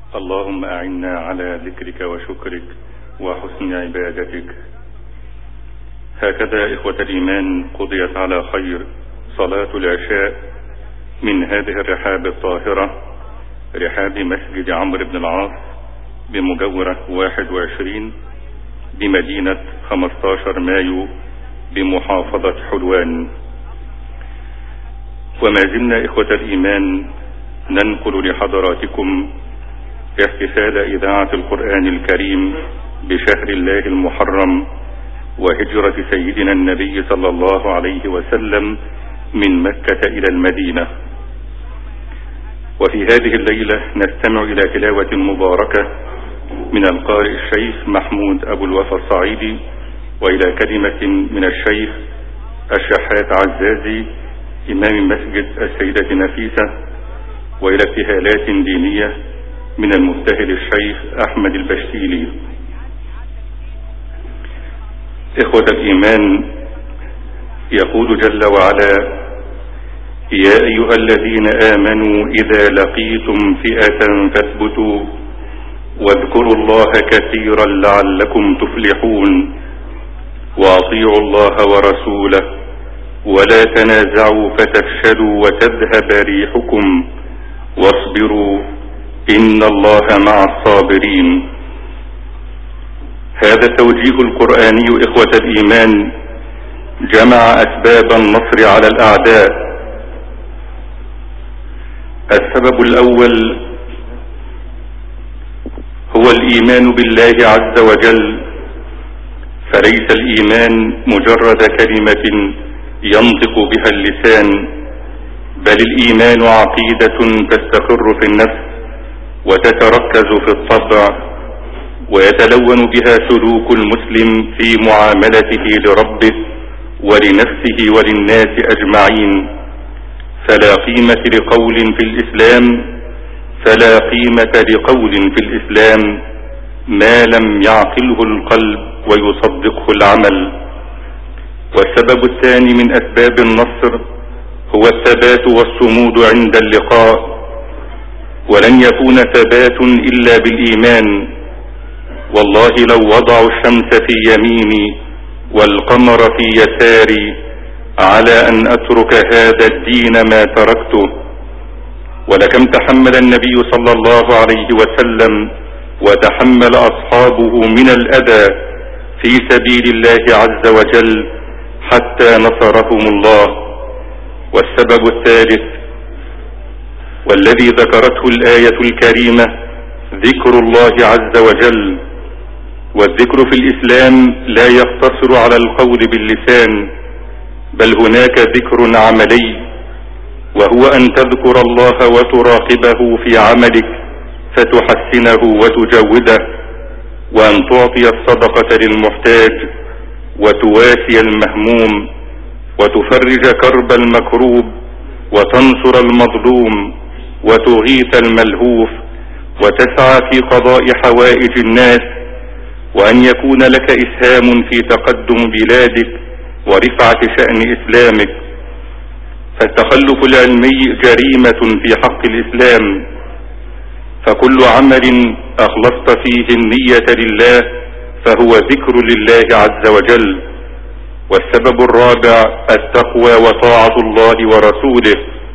اللهم أعنا على ذكرك وشكرك وحسن عبادتك. هكذا إخوة الإيمان قضيت على خير صلاة العشاء من هذه الرحاب الطاهرة، رحاب مسجد عمرو بن العاص بمجاورة 21 بمدينة 15 مايو بمحافظة حلوان. وما زلنا إخوة الإيمان ننقل لحضراتكم احتفال إذاعة القرآن الكريم بشهر الله المحرم وهجرة سيدنا النبي صلى الله عليه وسلم من مكة إلى المدينة. وفي هذه الليلة نستمع إلى تلاوة مباركة من القارئ الشيخ محمود أبو الوفا الصعيدي، وإلى كلمة من الشيخ الشحات عزازي إمام مسجد السيدة نفيسة، وإلى ابتهالات دينية من المبتهل الشيخ أحمد البشتيلي. إخوة الإيمان، يقول جل وعلا: يا أيها الذين آمنوا إذا لقيتم فئة فاثبتوا واذكروا الله كثيرا لعلكم تفلحون وأطيعوا الله ورسوله ولا تنازعوا فتفشلوا وتذهب ريحكم واصبروا إن الله مع الصابرين. هذا التوجيه القرآني إخوة الإيمان جمع أسباب النصر على الأعداء. السبب الأول هو الإيمان بالله عز وجل، فليس الإيمان مجرد كلمة ينطق بها اللسان، بل الإيمان عقيدة تستقر في النفس وتتركز في الطبع ويتلون بها سلوك المسلم في معاملته لربه ولنفسه وللناس أجمعين. فلا قيمة لقول في الإسلام ما لم يعقله القلب ويصدقه العمل. والسبب الثاني من أسباب النصر هو الثبات والصمود عند اللقاء، ولن يكون ثبات إلا بالإيمان. والله لو وضعوا الشمس في يميني والقمر في يساري على أن أترك هذا الدين ما تركته. ولكم تحمل النبي صلى الله عليه وسلم وتحمل أصحابه من الأذى في سبيل الله عز وجل حتى نصرهم الله. والسبب الثالث والذي ذكرته الآية الكريمة ذكر الله عز وجل. والذكر في الإسلام لا يقتصر على القول باللسان، بل هناك ذكر عملي، وهو أن تذكر الله وتراقبه في عملك فتحسنه وتجوده، وأن تعطي الصدقة للمحتاج وتواسي المهموم وتفرج كرب المكروب وتنصر المظلوم وتغيث الملهوف وتسعى في قضاء حوائج الناس، وأن يكون لك إسهام في تقدم بلادك ورفعة شأن إسلامك. فالتخلف العلمي جريمة في حق الإسلام، فكل عمل أخلصت فيه النية لله فهو ذكر لله عز وجل. والسبب الرابع التقوى وطاعة الله ورسوله،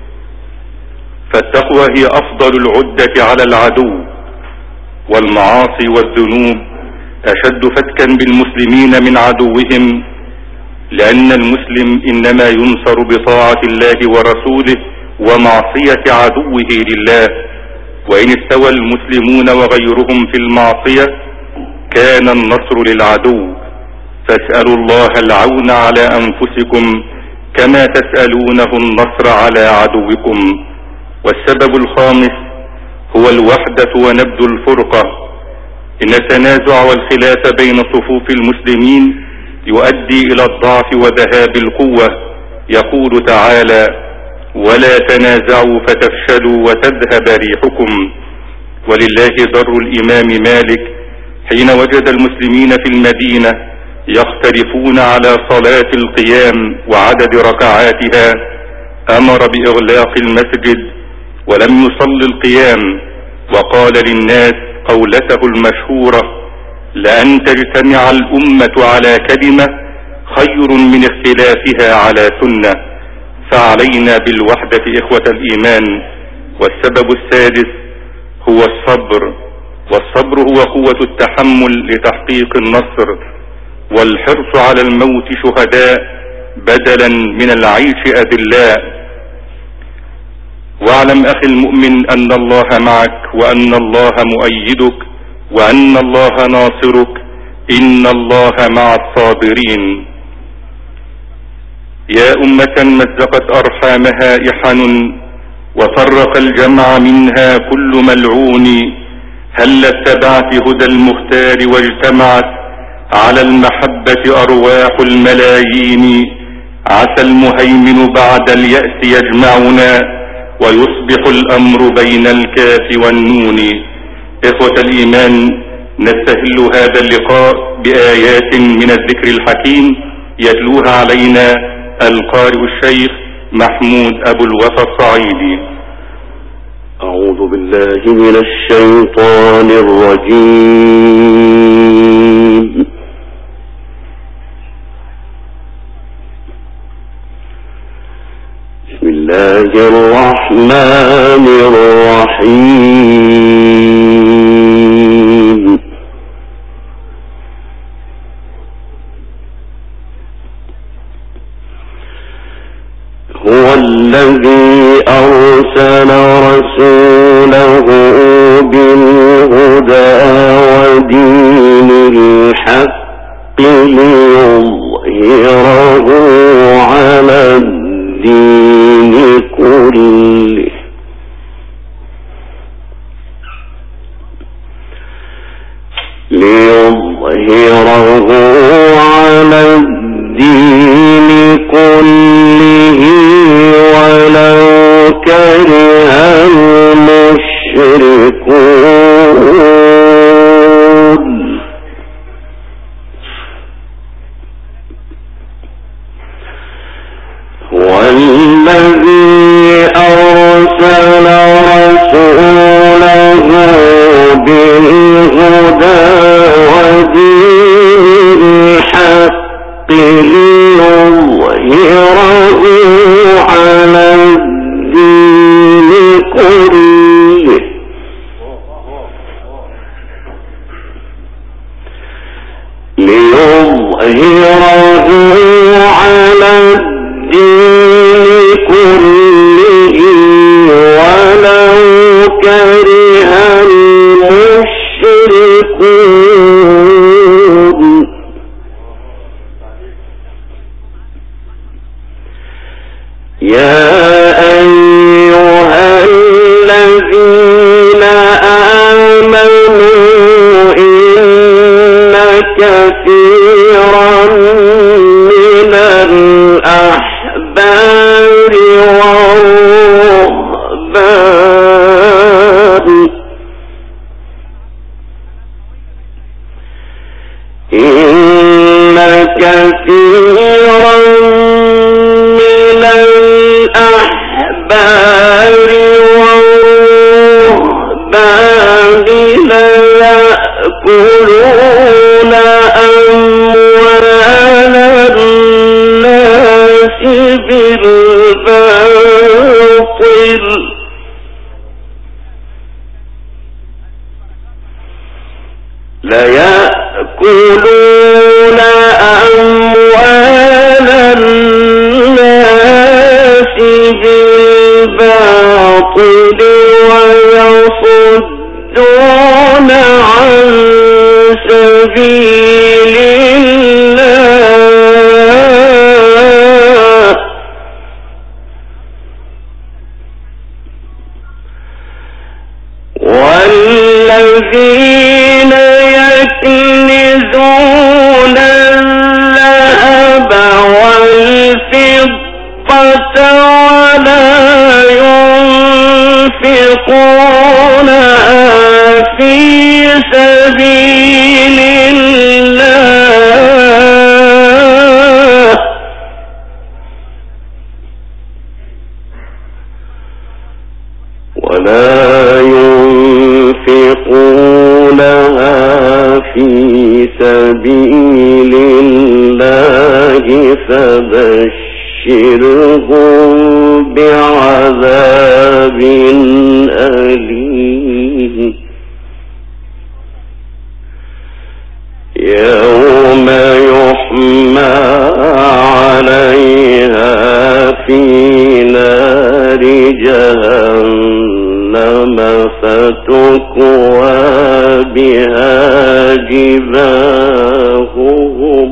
فالتقوى هي أفضل العدة على العدو، والمعاصي والذنوب أشد فتكا بالمسلمين من عدوهم، لأن المسلم إنما ينصر بطاعة الله ورسوله ومعصية عدوه لله. وإن استوى المسلمون وغيرهم في المعصية كان النصر للعدو. فاسألوا الله العون على أنفسكم كما تسألونه النصر على عدوكم. والسبب الخامس هو الوحدة ونبذ الفرقة. إن التنازع والخلاف بين صفوف المسلمين يؤدي إلى الضعف وذهاب القوة. يقول تعالى: ولا تنازعوا فتفشلوا وتذهب ريحكم. ولله ضر الإمام مالك حين وجد المسلمين في المدينة يختلفون على صلاة القيام وعدد ركعاتها أمر بإغلاق المسجد ولم يصل القيام، وقال للناس قولته المشهورة: لأن تجتمع الأمة على كلمة خير من اختلافها على سنة. فعلينا بالوحدة إخوة الإيمان. والسبب السادس هو الصبر، والصبر هو قوة التحمل لتحقيق النصر، والحرص على الموت شهداء بدلا من العيش أذلاء. واعلم أخي المؤمن أن الله معك، وأن الله مؤيدك، وأن الله ناصرك. إن الله مع الصابرين. يا أمة مزقت أرحامها إحن، وفرق الجمع منها كل ملعون، هل اتبعت هدى المختار واجتمعت على المحبة أرواح الملايين. عسى المهيمن بعد اليأس يجمعنا، ويصبح الأمر بين الكاف والنون. إخوة الإيمان، نستهل هذا اللقاء بآيات من الذكر الحكيم يتلوها علينا القارئ الشيخ محمود أبو الوفا الصعيدي. أعوذ بالله من الشيطان الرجيم. بسم الله الرحمن الرحيم. هو الذي أرسل رسوله بالهدى ودين الحق ليظهره على الدين كله. ليظهره على الدين كله ولو كره المشركون. والذي أرسل رسوله بالهدى ودين الحق ليظهره على الدين كله. ليظهره على الدين كله ولو كره المشركون. يا أيها الذين آمنوا إن كثيرا من الأحبار والرهبان إن كثيرا من الأحبار والرهبان ليأكلون أموال الناس بالباطل ليأكلون أموال الناس بالباطل ويصدون عن سبيل الله. والذين يكنزون الذهب والفضة ولا ينفقونها في سبيل الله ولا ينفقونها ينفقونها في سبيل الله فبشرهم بعذاب أليم يوم يحمى عليها في نار جهنم فتكوى بها جباههم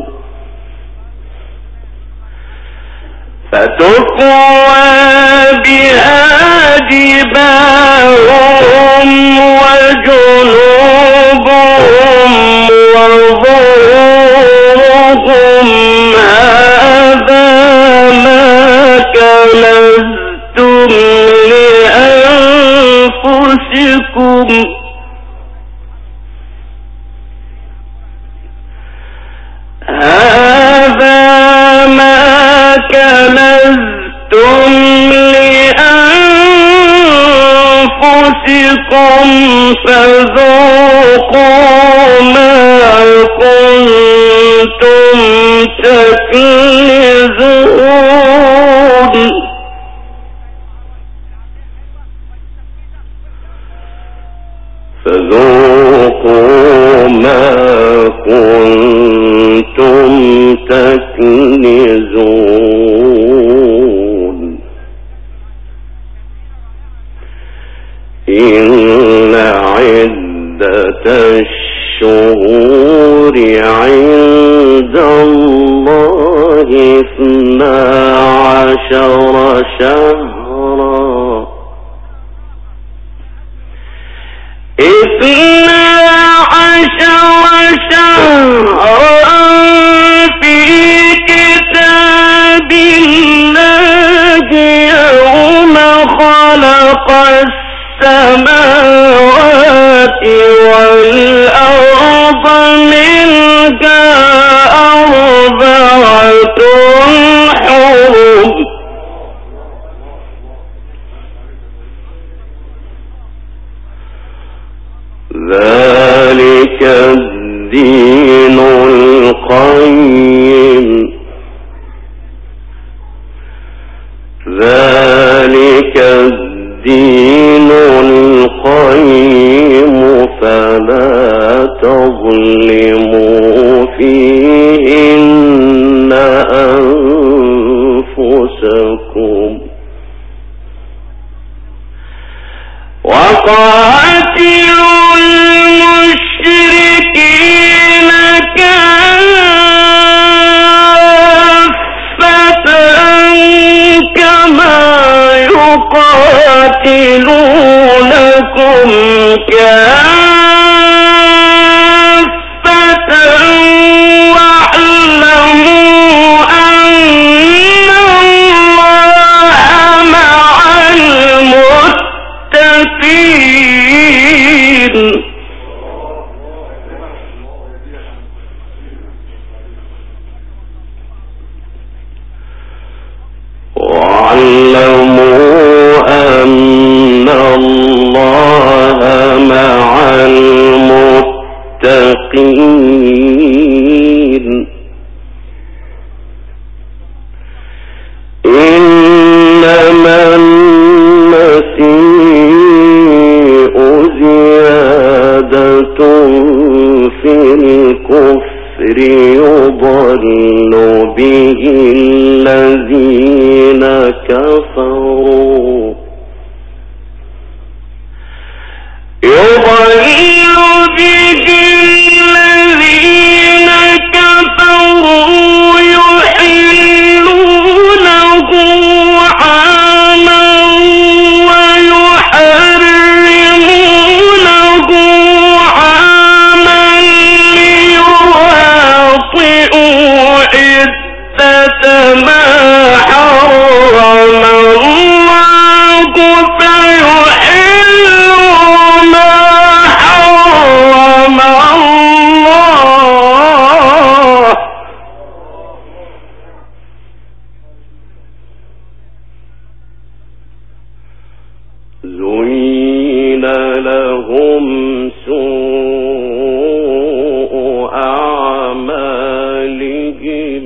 وجنوبهم وظهورهم هذا ما كنزتم لأنفسكم هذا ما كنزتم لأنفسكم فذوقوا ما كنتم تكنزون فذوقوا ما كنتم تكنزون إن عدة الشهور عند الله 12 شهرا 12 شهرا في كتاب الله يوم خلق السماوات والأرض منها 4 حرم ذلك الدين القيم ذلك الدين القيم فلا تظلموا فيهن أنفسكم وقاتلوا المشركين كافة كما يقاتلونكم كافة واعلموا أن الله مع المتقين واعلموا أن الله مع المتقين إنما النسيء زيادة في الكفر يضل به الذين كفروا يحلونه عاما ويحرمونه عاما ليواطئوا عدة ما حرم الله فيحلوا ما حرم سوء أعمالهم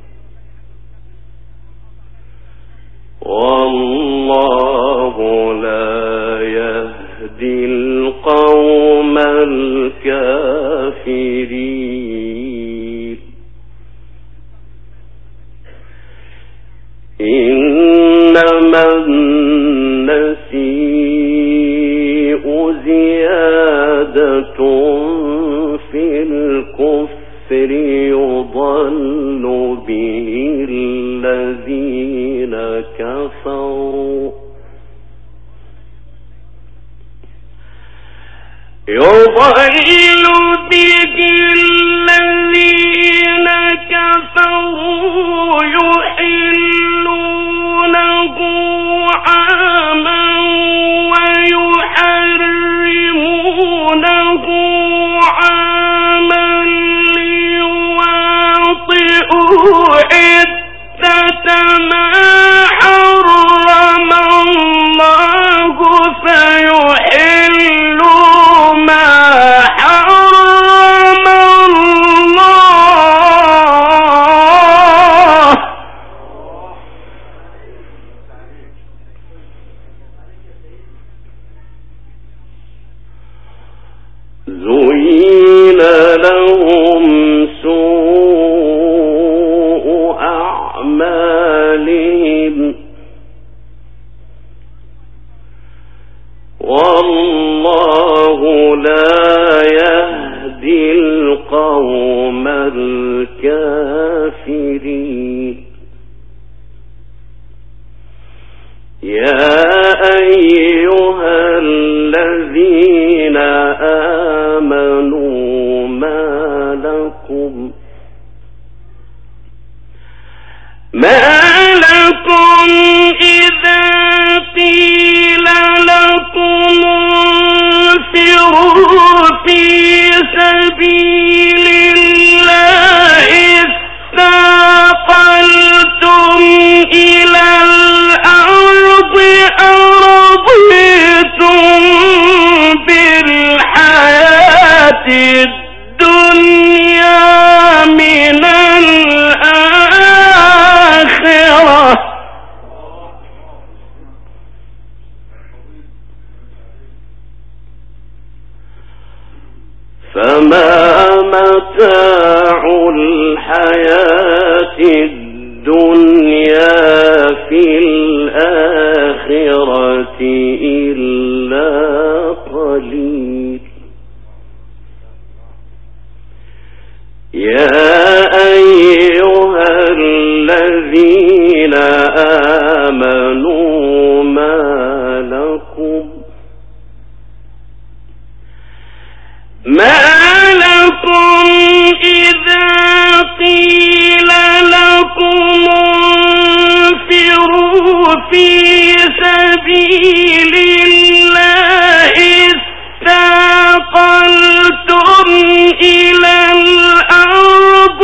والله لا يهدي القوم الكافرين إنما النسيء زيادة في الكفر يضل به الذين كفروا يحلونه عاما ويحرمونه عاما ليواطئوا عدة ما حرم الله فيحلوا ما حرم الله زين لهم سوء أعمالهم والله لا يهدي القوم الكافرين يا أيها الذين آمنوا ما لكم إذا قيل لكم انفروا في سبيل الله اثاقلتم إلى الأرض أرضيتم بالحياة الدنيا من الآخرة فما متاع الحياة الدنيا في الآخرة إلا قليل يا أيها الذين آمنوا ما لكم إذا قيل لكم انفروا في سبيل الله اثاقلتم إلى الأرض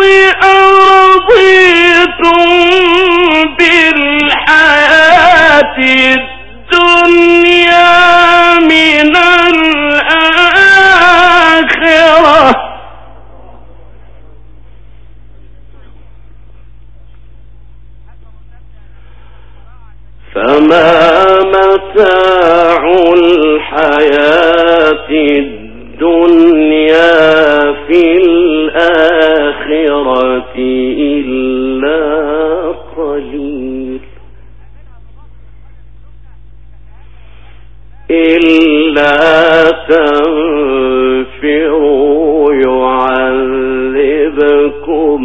أرضيتم بالحياة الدنيا من الآخرة فما متاع الحياة الدنيا في الآخرة إلا قليل إلا تنفروا يعذبكم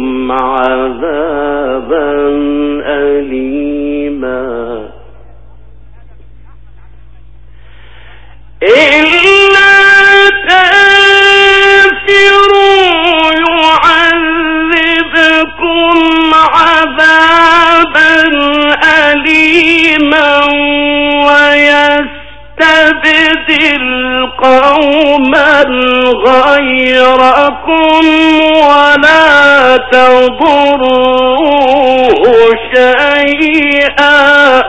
عذابا أليما إلا تنفروا يعذبكم عذابا أليما ويستبدل قوما غيركم ولا تضروه شيئا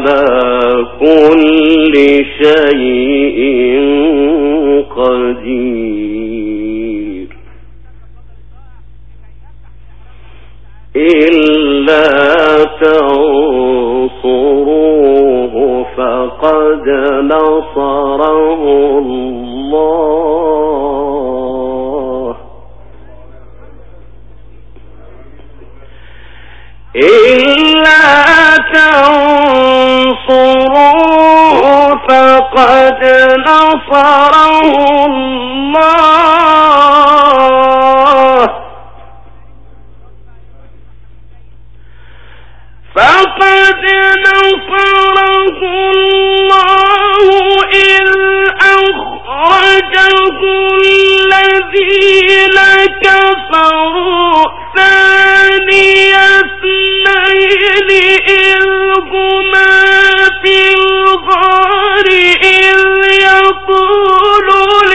على كل شيء قدير إلا تنصروه فقد نصره الله إلا تنصروه فقد نصره الله فقد نصره الله إذ أخرجه الذين كفروا ثاني اثنين إذ هما في الغار إذ يقول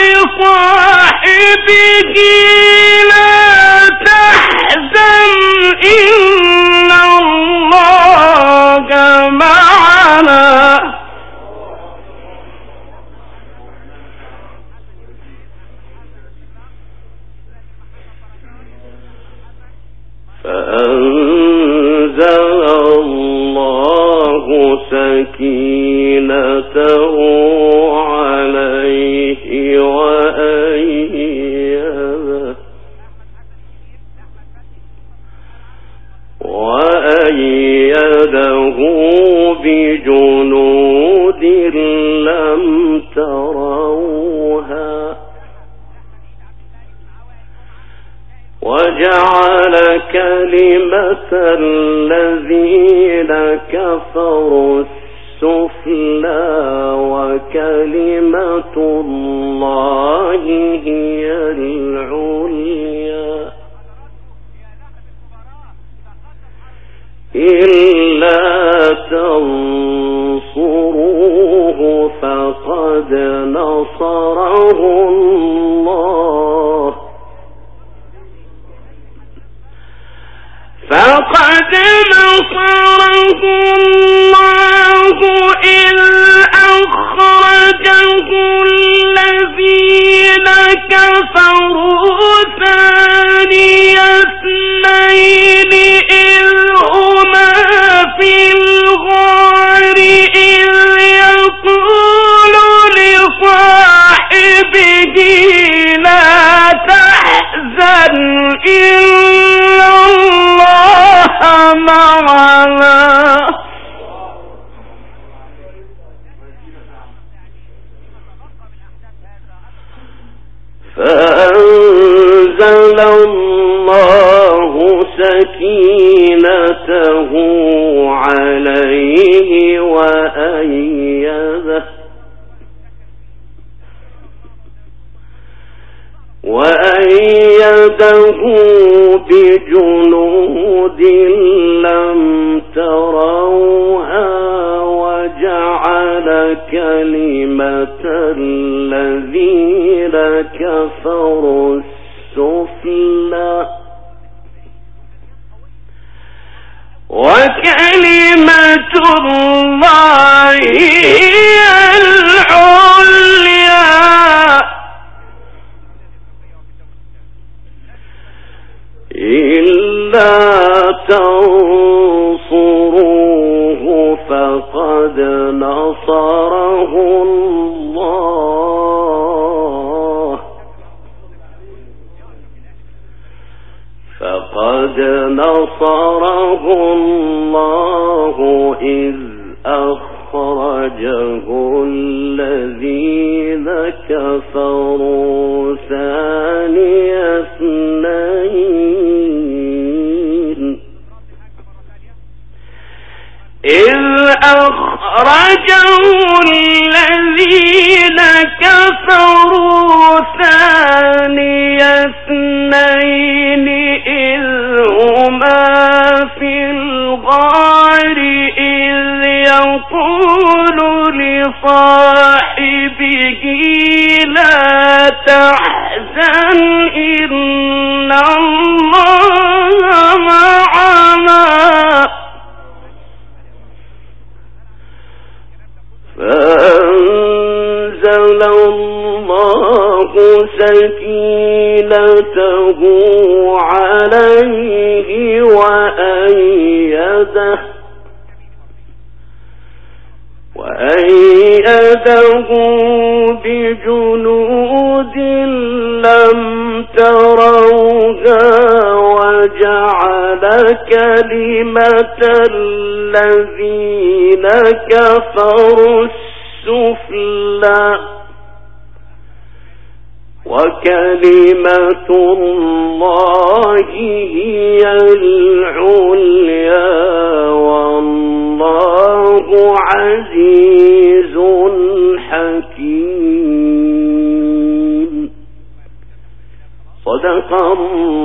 لصاحبه لا تحزن إن الله معنا فأنزل الله سكينته عليه وأيده بجنود لم تروها وجعل كلمة الذين كفروا السفلى وكلمة الله هي العليا إلا تنصروه فقد نصره الله إذ أخرجه الذين كفروا ثاني اثنين إذ هما في الغار إذ يقول لصاحبه لا تحزن إن الله معنا فأنزل الله سكينته عليه وأيده بجنود لم تروها وجعل كلمة الذين كفروا السفلى وكلمة الله هي العليا إلا تنصروه فقد نصره الله إذ أخرجه الذين كفروا ثاني اثنين إذ أخرجه الذين كفروا ثاني اثنين إذ هما في الغار إذ يقول لصاحبه لا تحزن إن الله معنا سكينته عليه وأيده بجنود لم تروها وجعل كلمة الذين كفروا السفلى وكلمة الله هي العليا والله عزيز حكيم. صدق الله